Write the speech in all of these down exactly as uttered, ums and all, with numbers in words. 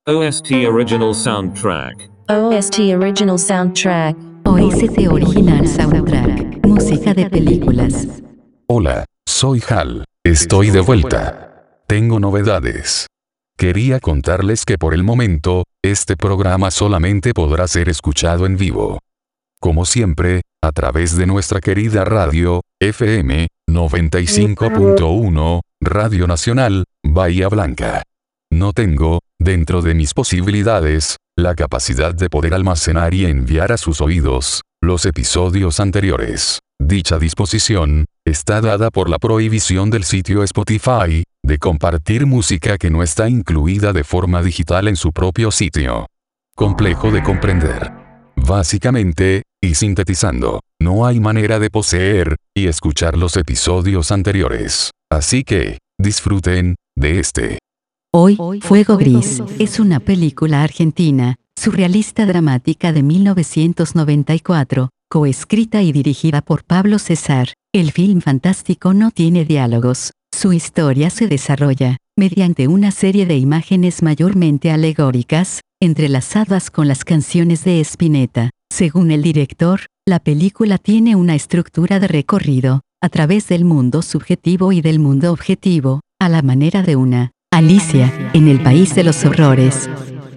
O S T Original Soundtrack. O S T Original Soundtrack. O S T Original Soundtrack. Música de películas. Hola, soy Hal. Estoy de vuelta. Tengo novedades. Quería contarles que por el momento, este programa solamente podrá ser escuchado en vivo. Como siempre, a través de nuestra querida radio, F M, noventa y cinco punto uno, Radio Nacional, Bahía Blanca. No tengo, dentro de mis posibilidades, la capacidad de poder almacenar y enviar a sus oídos, los episodios anteriores. Dicha disposición, está dada por la prohibición del sitio Spotify, de compartir música que no está incluida de forma digital en su propio sitio. Complejo de comprender. Básicamente, y sintetizando, no hay manera de poseer y escuchar los episodios anteriores. Así que, disfruten de este. Hoy, Fuego Gris, es una película argentina, surrealista dramática de mil novecientos noventa y cuatro, coescrita y dirigida por Pablo César. El film fantástico no tiene diálogos. Su historia se desarrolla, mediante una serie de imágenes mayormente alegóricas, entrelazadas con las canciones de Spinetta. Según el director, la película tiene una estructura de recorrido, a través del mundo subjetivo y del mundo objetivo, a la manera de una Alicia, en el País de los Horrores.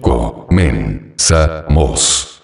Comenzamos.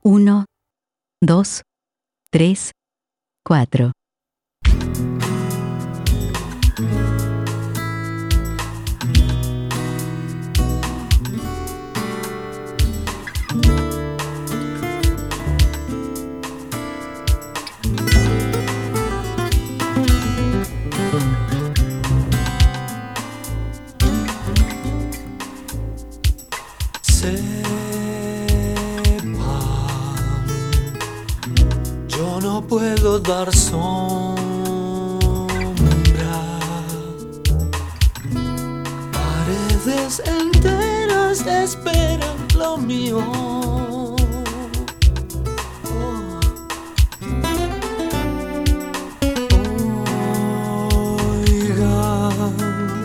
Uno, dos, tres, cuatro. Yo no puedo dar sombra, paredes enteras esperan lo mío. Oh. Oigan,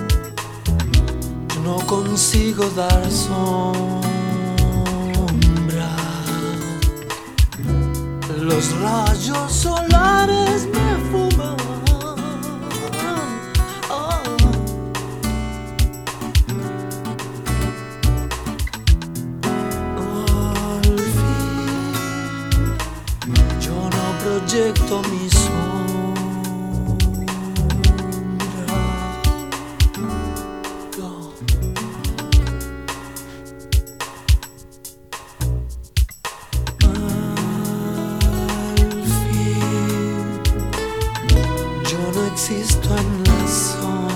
yo no consigo dar sombra. Los rayos solares me fuman. Oh. Al fin, yo no proyecto mi sombra. No. Existo en la sombra.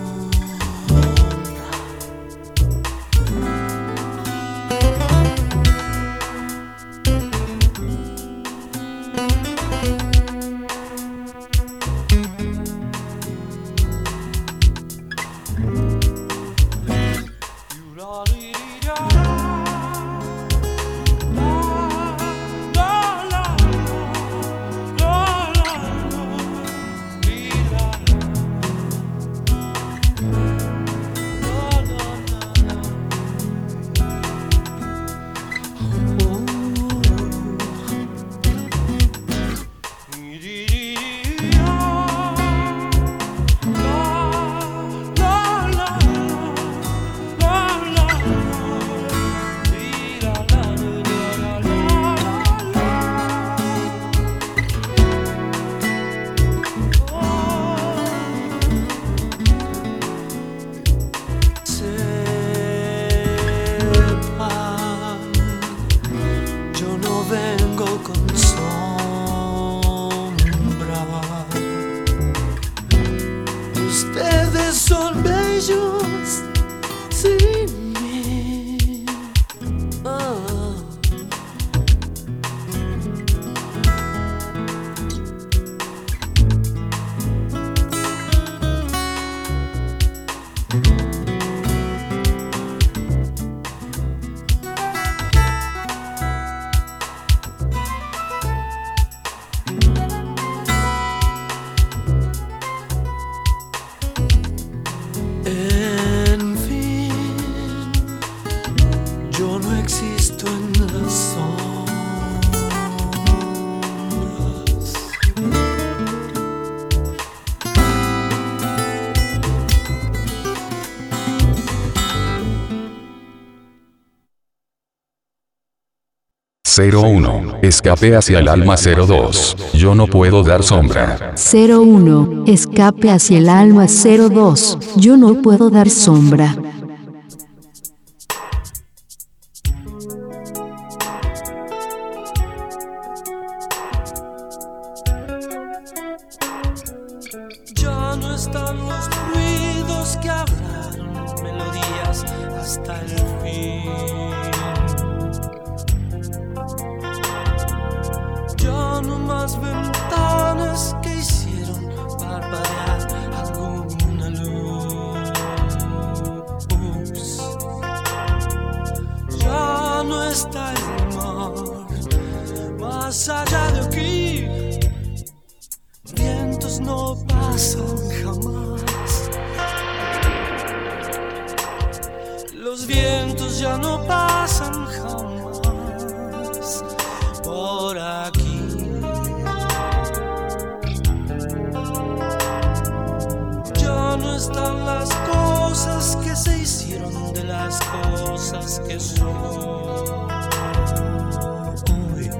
Son bellos sin mí. Oh. En fin, yo no existo en las sombras. cero uno. Escape hacia el alma. Cero dos. Yo no puedo dar sombra. cero uno. Escape hacia el alma. Cero dos. Yo no puedo dar sombra. Ya no están los ruidos que hablaron melodías hasta el fin. Ya no más ventanas que hicieron parpadear alguna luz. Ya no está el mar más allá de aquí. Vientos no pasan jamás. Los vientos ya no pasan jamás por aquí. Ya no están las cosas que se hicieron de las cosas que son. Uy.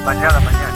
mañana, mañana.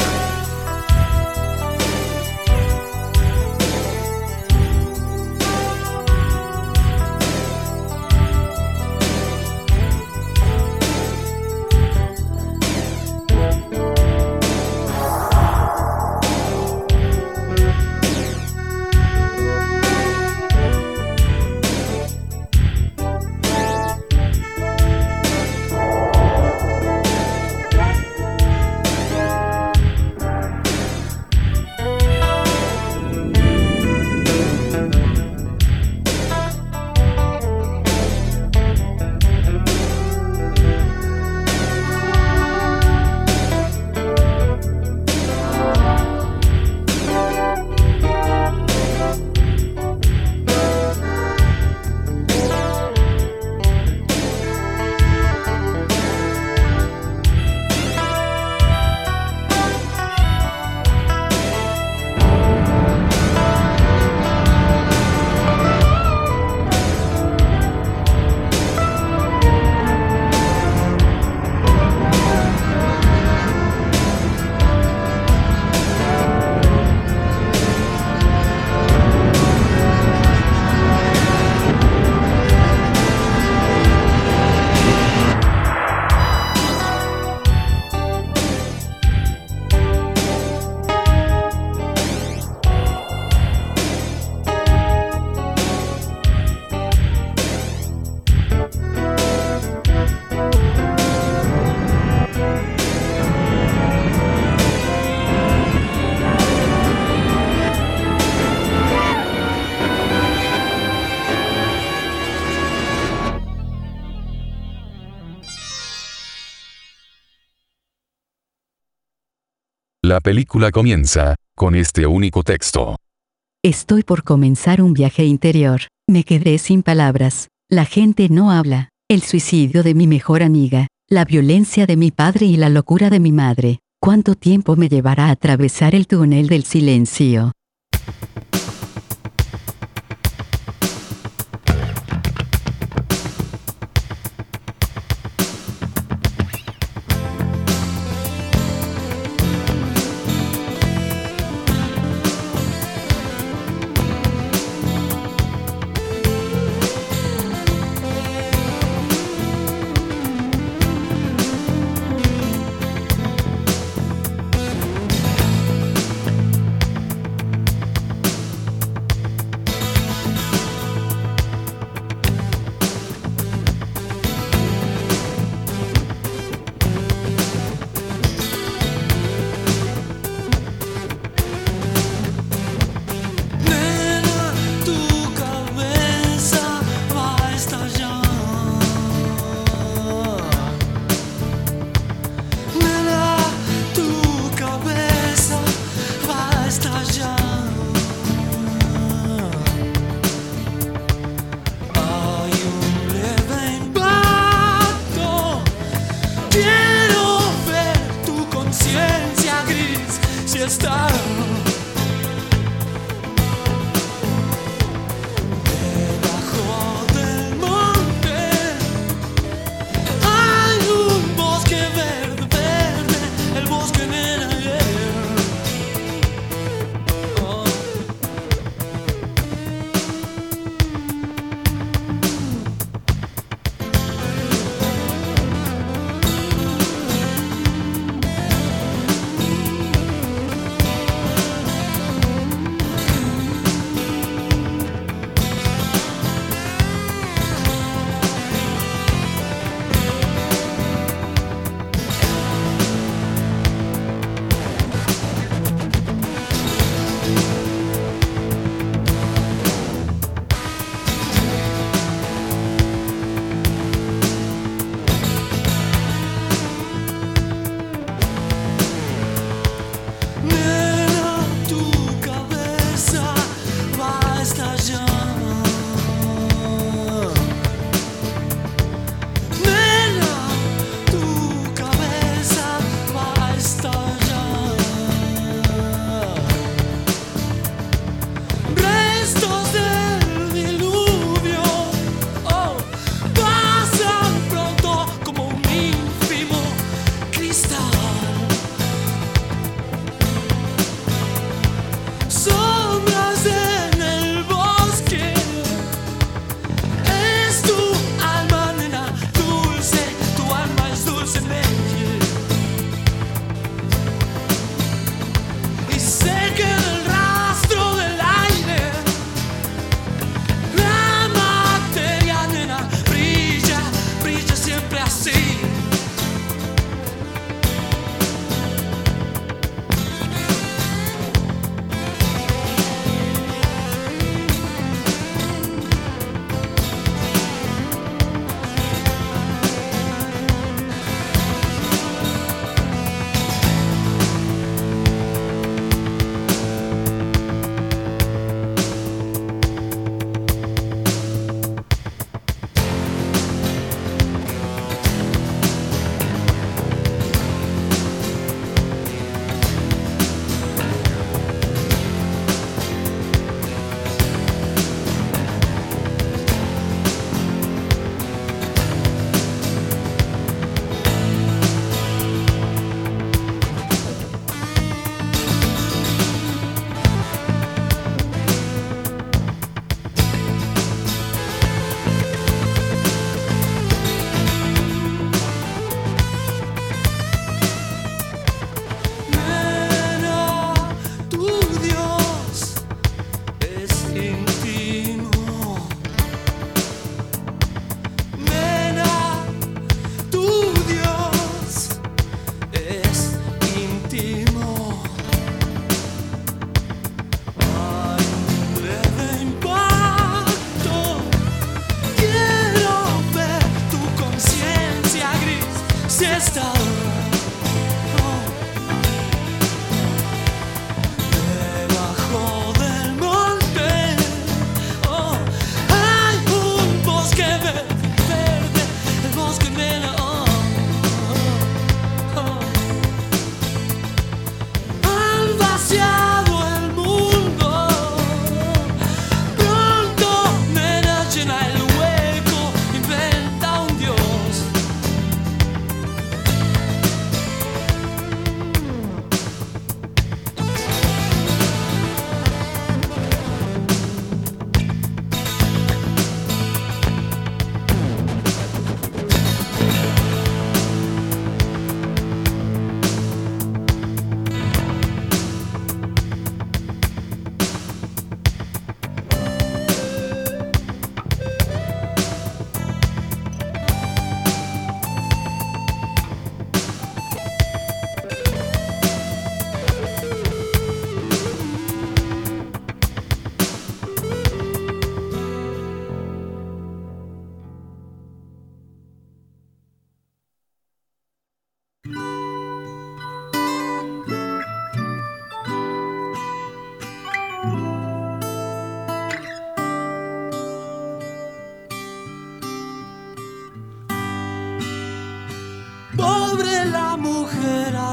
La película comienza con este único texto. Estoy por comenzar un viaje interior. Me quedé sin palabras. La gente no habla. El suicidio de mi mejor amiga, la violencia de mi padre y la locura de mi madre. ¿Cuánto tiempo me llevará a atravesar el túnel del silencio? Está debajo del monte, hay un bosque verde, verde, el bosque del ayer. Oh.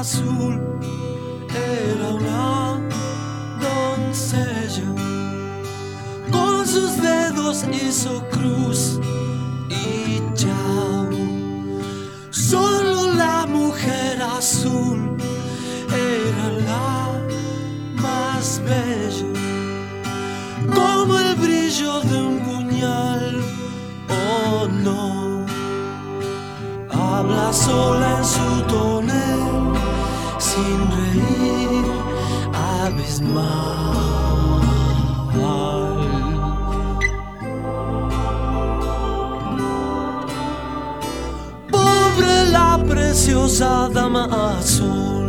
azul era una doncella. Con sus dedos hizo cruz y chao. Solo la mujer azul era la más bella, como el brillo de un puñal. Oh no, habla sola en su tonel, sin reír, abismal. Pobre la preciosa dama azul.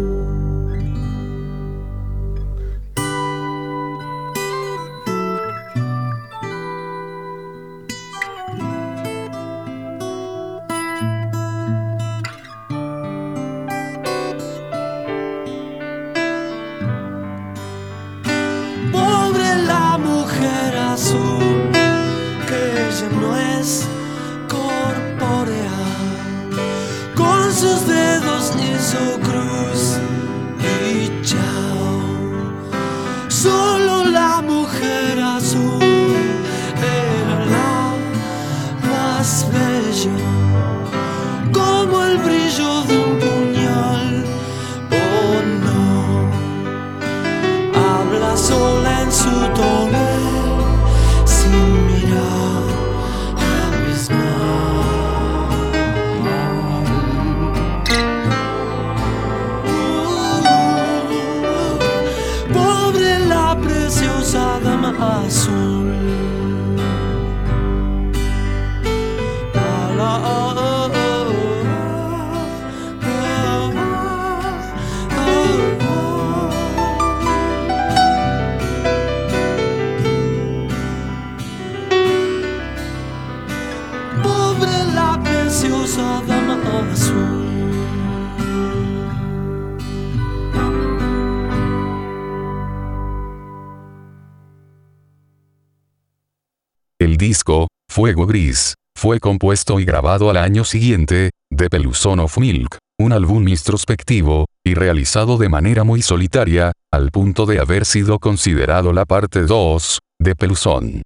El disco, Fuego Gris, fue compuesto y grabado al año siguiente, de Pelusón of Milk, un álbum introspectivo, y realizado de manera muy solitaria, al punto de haber sido considerado la parte dos, de Pelusón.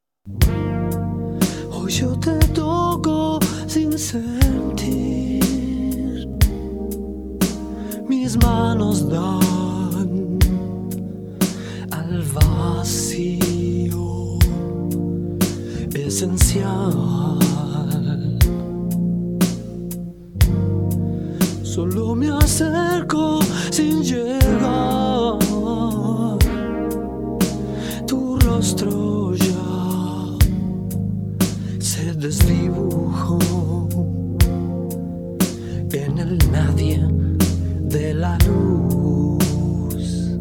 Hoy yo te toco sin sentir, mis manos dan al vacío esencial. Solo me acerco sin llegar, tu rostro ya se desdibujó en el nadie de la luz.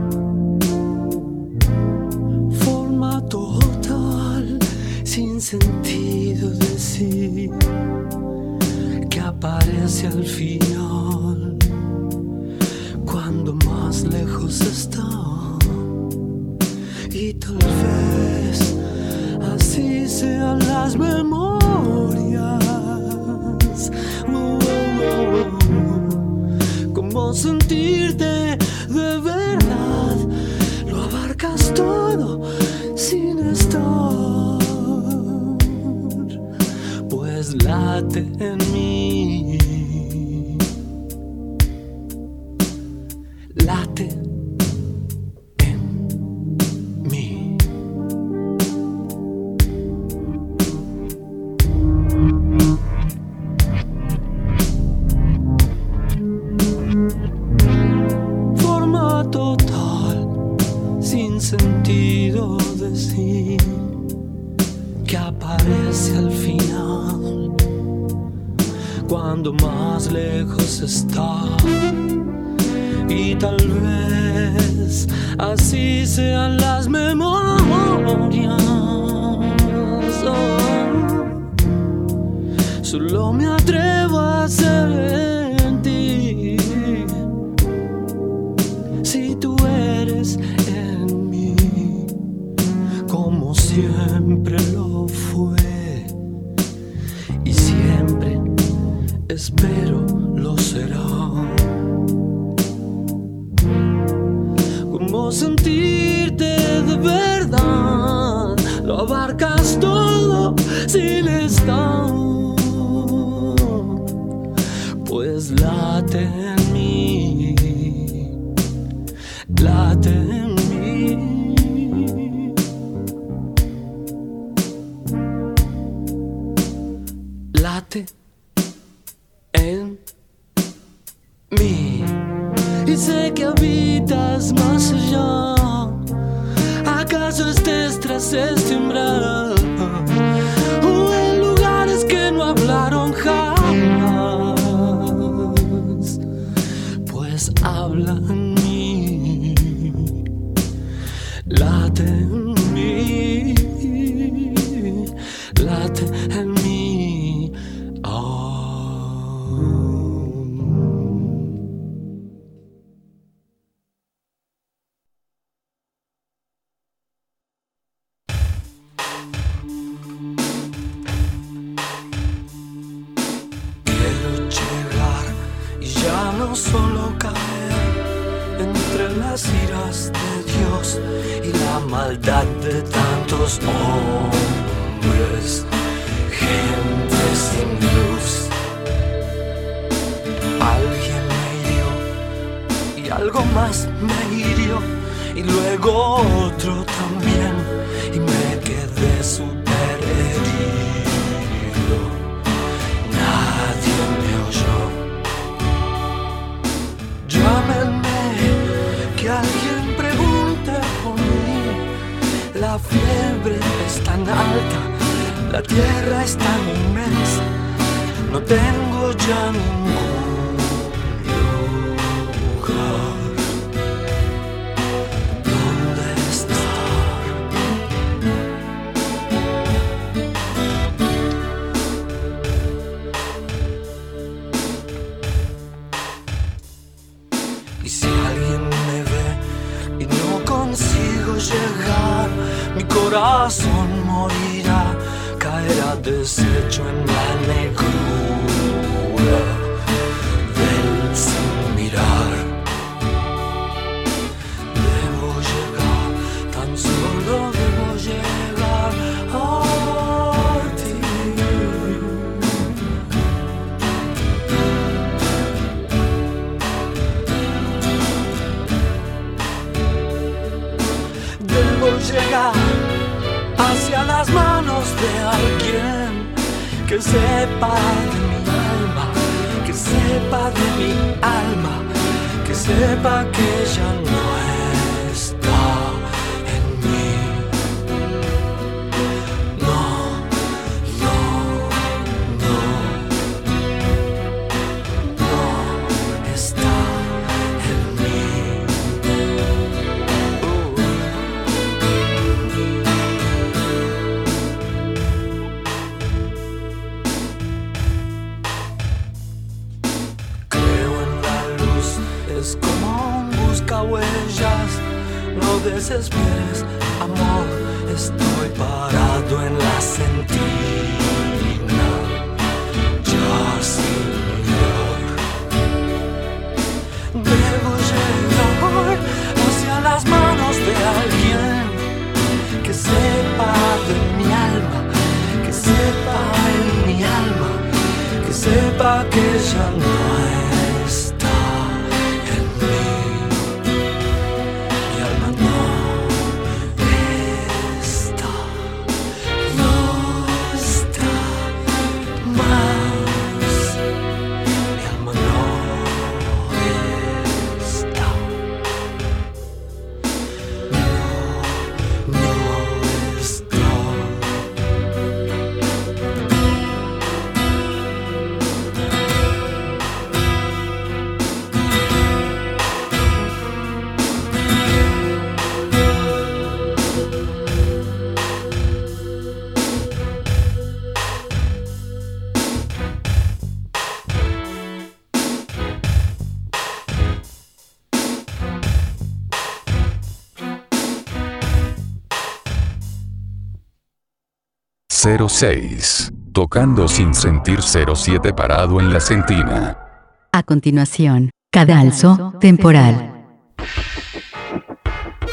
Forma total, sin sentido decir, que aparece al final, cuando más lejos está. Y tal vez así sean las memorias. Oh, oh, oh. Como sentirte de verdad, lo abarcas todo sin estar, pues late en mí, late en mí. Forma total, sin sentido decir, que aparece al final, cuando más lejos está. Y tal vez así sean las memorias. Oh, solo me atrevo a sentir, si tú eres en mí, como siempre lo fue, y siempre espero lo será. quiero sentirte de verdad. Lo abarcas todo sin estar. Pues late en mí, late en mí. Late en mí. Y sé que habitas más allá. ¿Acaso estés tras este umbral? O en lugares que no hablaron jamás. Pues habla en mí, late en mí, late en mí. Oh. No solo caer entre las iras de Dios y la maldad de tantos hombres, gente sin luz. Alguien me hirió y algo más me hirió y luego otro también y me quedé súper herido. Nadie me oyó. Llámenme, que alguien pregunte por mí. La fiebre es tan alta, la tierra es tan inmensa. No tengo ya ningún lugar donde estar. Y si alguien me ve y no consigo llegar, mi corazón morirá, caerá deshecho en la negrura del sin mirar. Debo llegar, tan solo debo llegar a ti. Debo llegar hacia las manos de alguien que sepa de mi alma, que sepa de mi alma, que sepa que ya no está en mí. No, no, no, no está en mí. Es como un buscahuellas, no desesperes, amor, estoy parado en la sentina, ya sin mirar. Debo llegar hacia las manos de alguien que sepa de mi alma, que sepa en mi alma, que sepa que ya no está. cero seis. Tocando sin sentir. cero siete parado en la sentina. A continuación, cadalso temporal.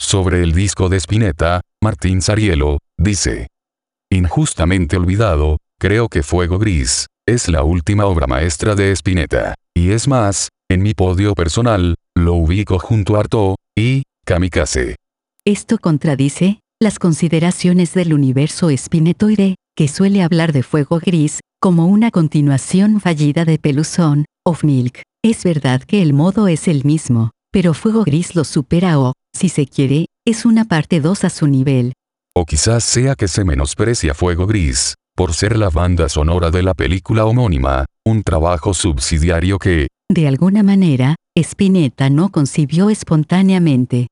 Sobre el disco de Spinetta, Martín Sarielo, dice: injustamente olvidado, creo que Fuego Gris es la última obra maestra de Spinetta. Y es más, en mi podio personal, lo ubico junto a Artaud y Kamikaze. Esto contradice las consideraciones del universo spinetoide, que suele hablar de Fuego Gris como una continuación fallida de Peluzón of Milk. Es verdad que el modo es el mismo, pero Fuego Gris lo supera o, si se quiere, es una parte dos a su nivel. O quizás sea que se menosprecia Fuego Gris, por ser la banda sonora de la película homónima, un trabajo subsidiario que, de alguna manera, Spinetta no concibió espontáneamente.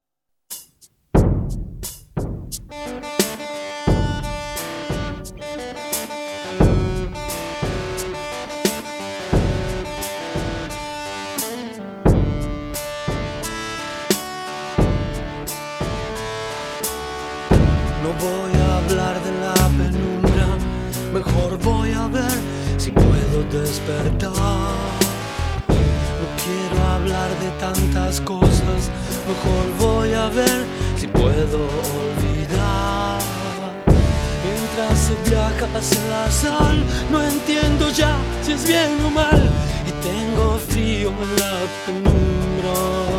No voy a hablar de la penumbra, mejor voy a ver si puedo despertar. No quiero hablar de tantas cosas, mejor voy a ver si puedo olvidar. Mientras se viaja hacia la sal, no entiendo ya si es bien o mal, y tengo frío en la penumbra.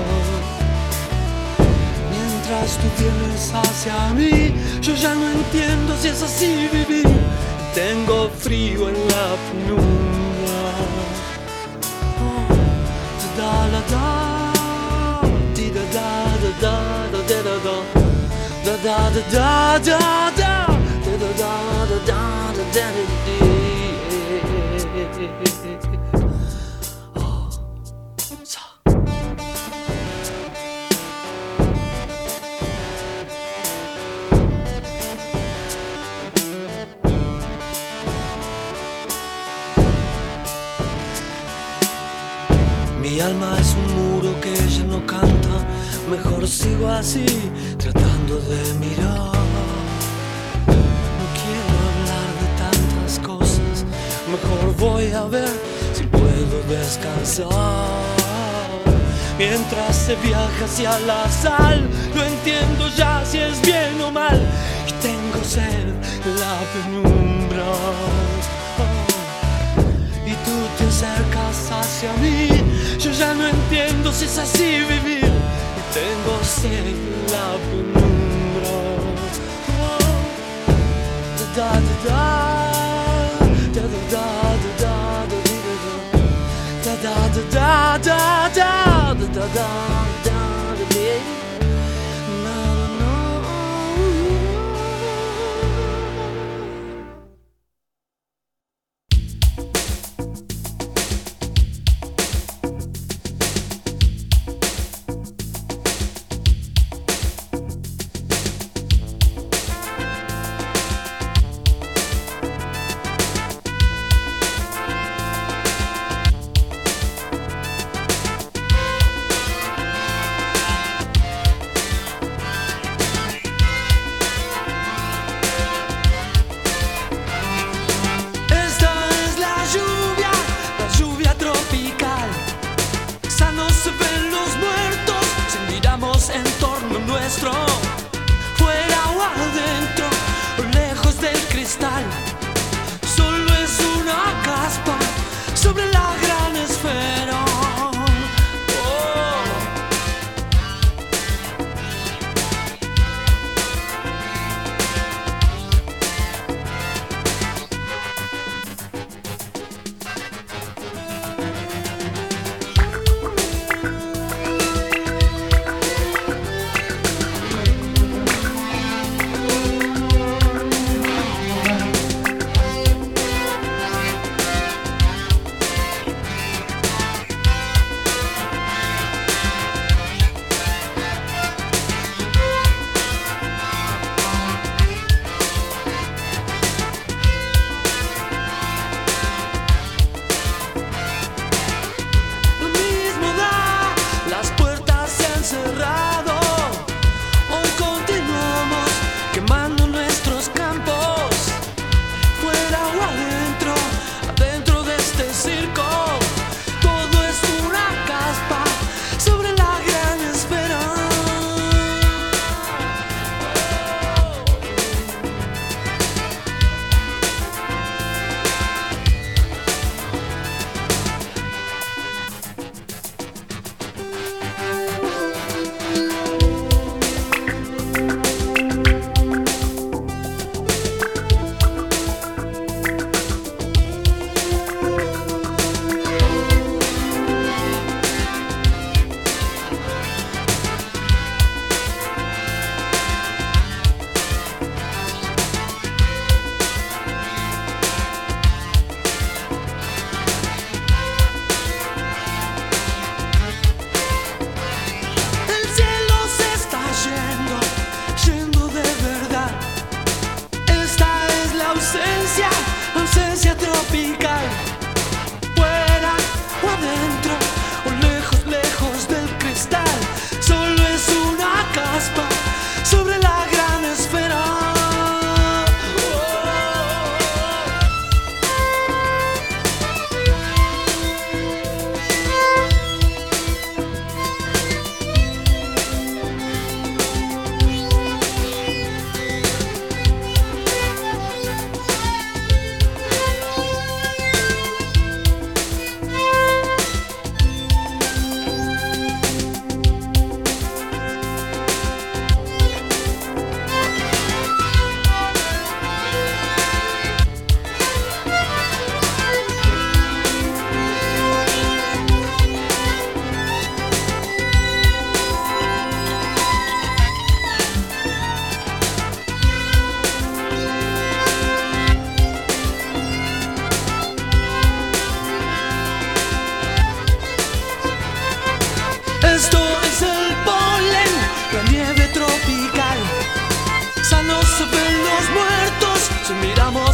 Mientras tú vienes hacia mí, yo ya no entiendo si es así vivir. Tengo frío en la penumbra. Oh, da da da, di da da da da da da da da da da da da da da da da da da da. Mi alma es un muro que ya no canta, mejor sigo así, tratando de mirar. No quiero hablar de tantas cosas, mejor voy a ver si puedo descansar. Mientras se viaja hacia la sal, no entiendo ya si es bien o mal, y tengo sed en la penumbra. Y tú te acercas hacia mí, yo ya no entiendo si es así vivir, y tengo sed en la penumbra. Oh, da da da da da da da da da da da da da da da da da da da.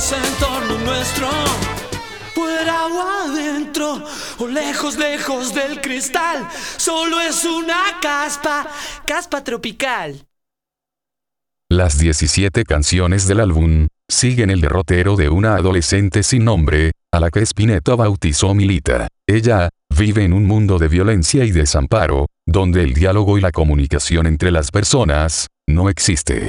luz en torno nuestro, fuera o adentro, o lejos, lejos del cristal, solo es una caspa, caspa tropical. Las diecisiete canciones del álbum siguen el derrotero de una adolescente sin nombre, a la que Spinetta bautizó Milita. Ella vive en un mundo de violencia y desamparo, donde el diálogo y la comunicación entre las personas no existe.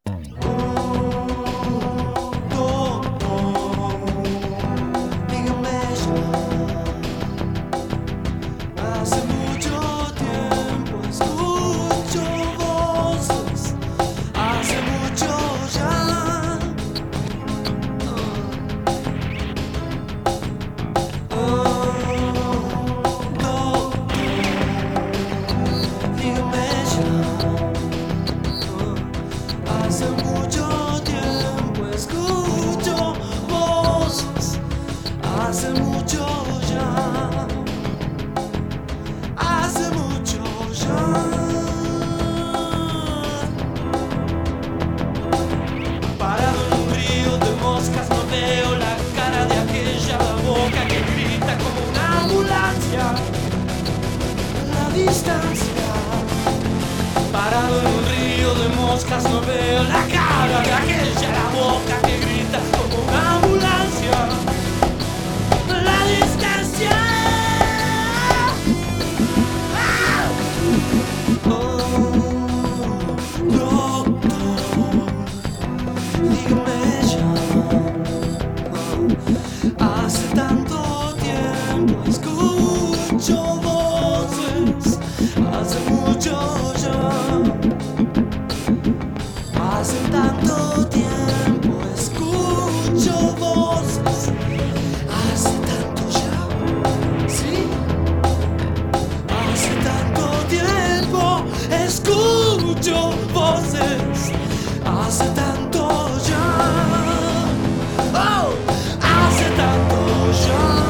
Parado en un río de moscas no veo la cara de aquella, la boca que grita como una ambulancia. La distancia. ¡Ah! Oh, doctor, dígame ya. Oh, hace tanto tiempo escucho voces, hace mucho ya. Hace tanto tiempo escucho voces, hace tanto ya, sí. Hace tanto tiempo escucho voces, hace tanto ya, oh, hace tanto ya.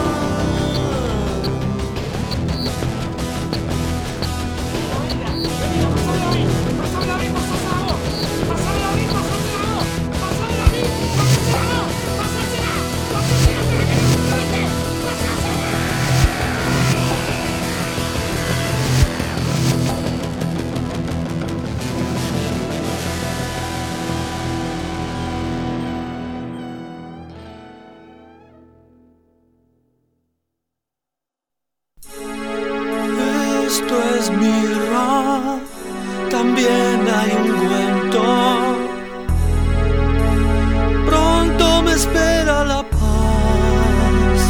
Esto es mirra, también hay ungüento. Pronto me espera la paz.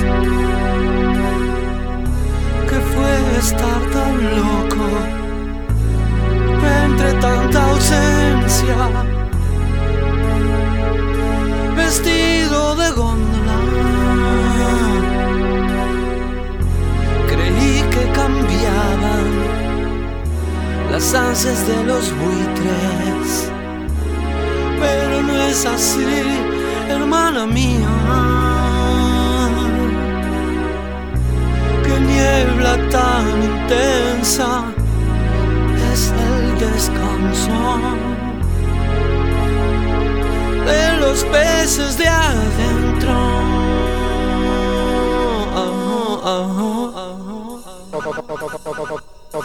¿Qué fue estar tan loco entre tanta ausencia? Vestido de góndola, creí que cambiaban las ansias de los buitres, pero no es así, hermana mía. Qué niebla tan intensa es el descanso de los peces de adentro. Oh, oh, oh, oh, oh.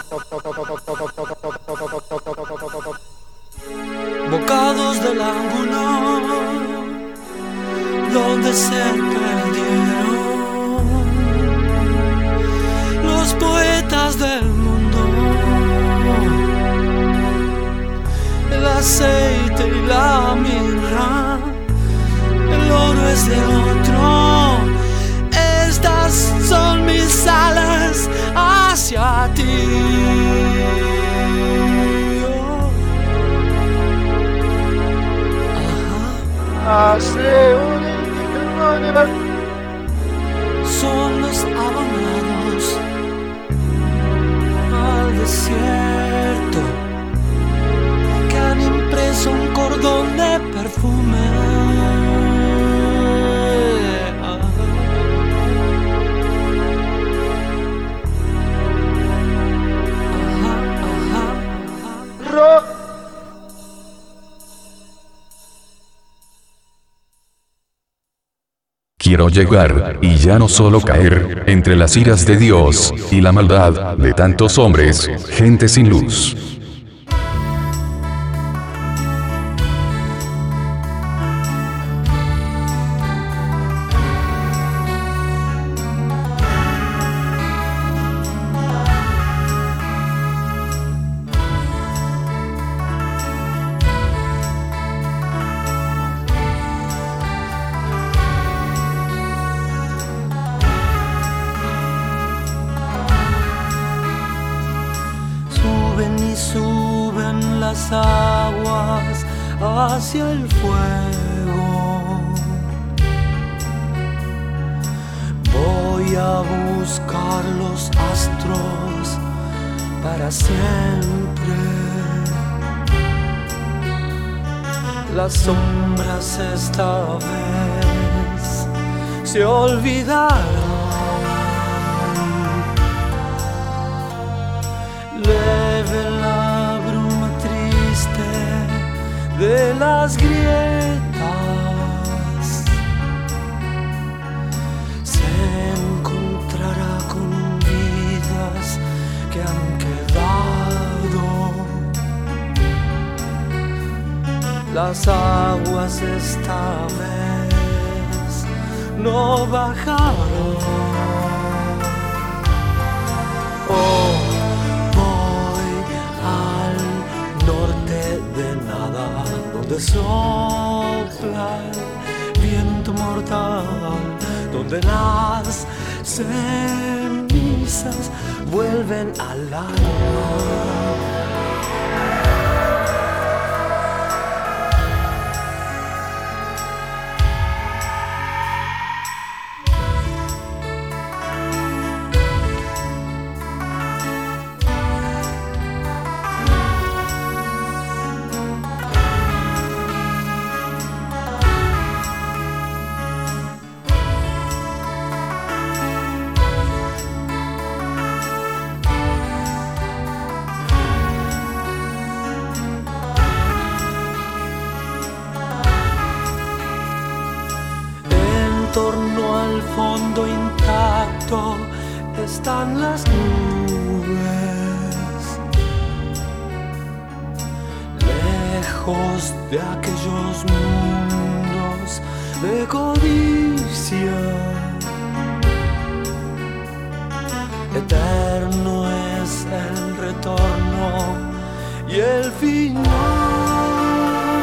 Bocados del ángulo donde se perdieron los poetas del mundo. El aceite y la mirra, el oro es de otro. Estas son mis alas hacia ti. Son los abonados al desierto que han impreso un cordón de perfume. Ajá. quiero llegar, y ya no solo caer, entre las iras de Dios, y la maldad, de tantos hombres, gente sin luz. Suben las aguas hacia el fuego. Voy a buscar los astros para siempre. Las sombras esta vez se olvidaron. Leve la bruma triste de las grietas, se encontrará con vidas que han quedado. Las aguas esta vez no bajaron. Oh, donde sopla el viento mortal, donde las cenizas vuelven al alma. En torno al fondo intacto están las nubes, lejos de aquellos mundos de codicia. Eterno es el retorno y el final.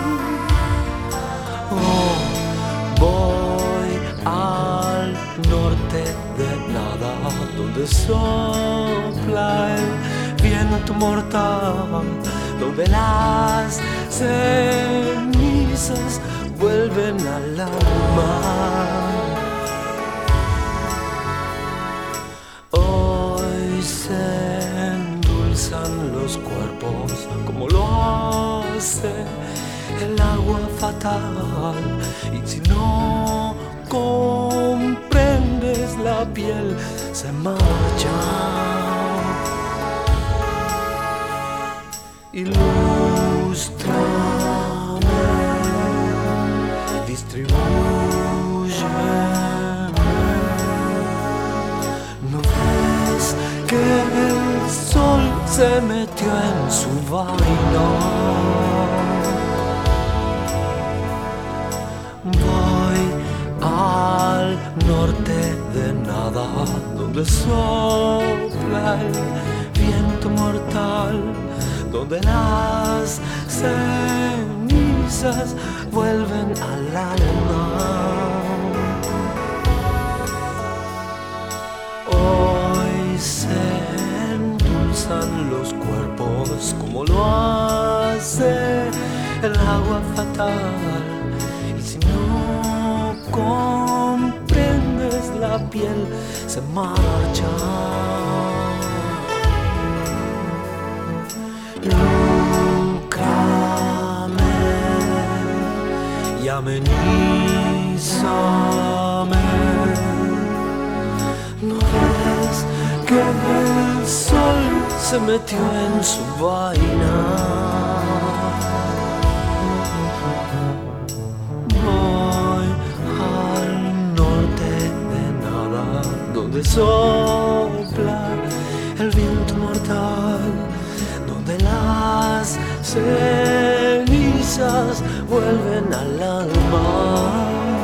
Oh, voy al norte de nada, donde sopla el viento mortal, donde las cenizas vuelven al alma. Hoy se endulzan los cuerpos como lo hace el agua fatal, y si no comprendes, la piel se marcha. Ilústrame, distribúyeme. ¿No ves que el sol se metió en su vaina? Voy al norte de nada, donde sopla el viento mortal, donde las cenizas vuelven al alma. Hoy se endulzan los cuerpos como lo hace el agua fatal, y si no comprendes, la piel se marcha. Lúcrame y amenízame. ¿No ves que el sol se metió en su vaina? Voy al cenizas vuelven al alma.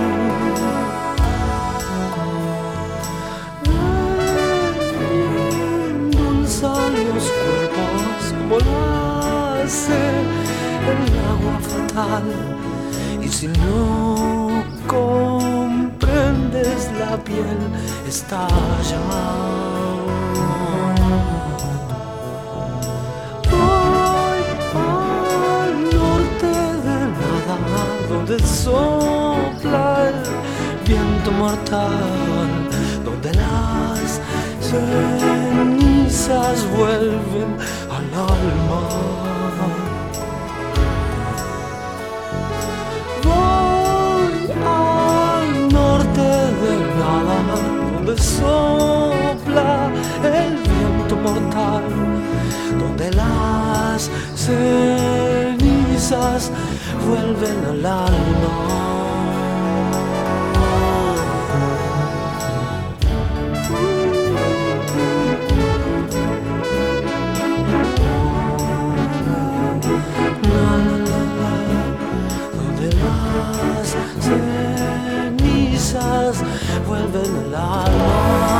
Endulzan los cuerpos como lo hace el agua fatal. Y si no comprendes, la piel estalla. Voy al norte de nada, donde sopla el viento mortal, donde las cenizas vuelven al alma. Voy al norte de nada, donde sopla el viento mortal, donde las cenizas vuelven al alma. Cenizas vuelven al alma.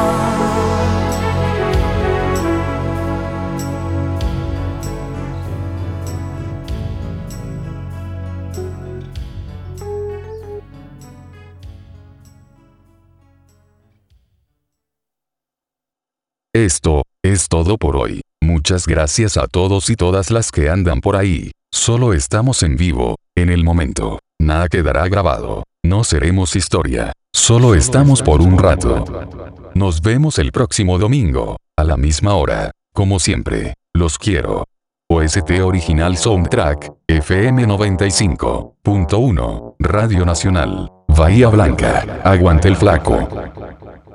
Esto es todo por hoy. Muchas gracias a todos y todas las que andan por ahí. Solo estamos en vivo, en el momento. Nada quedará grabado. No seremos historia. Solo estamos por un rato. Nos vemos el próximo domingo, a la misma hora. Como siempre, los quiero. O S T Original Soundtrack, F M noventa y cinco punto uno, Radio Nacional. Bahía Blanca. Aguante el flaco.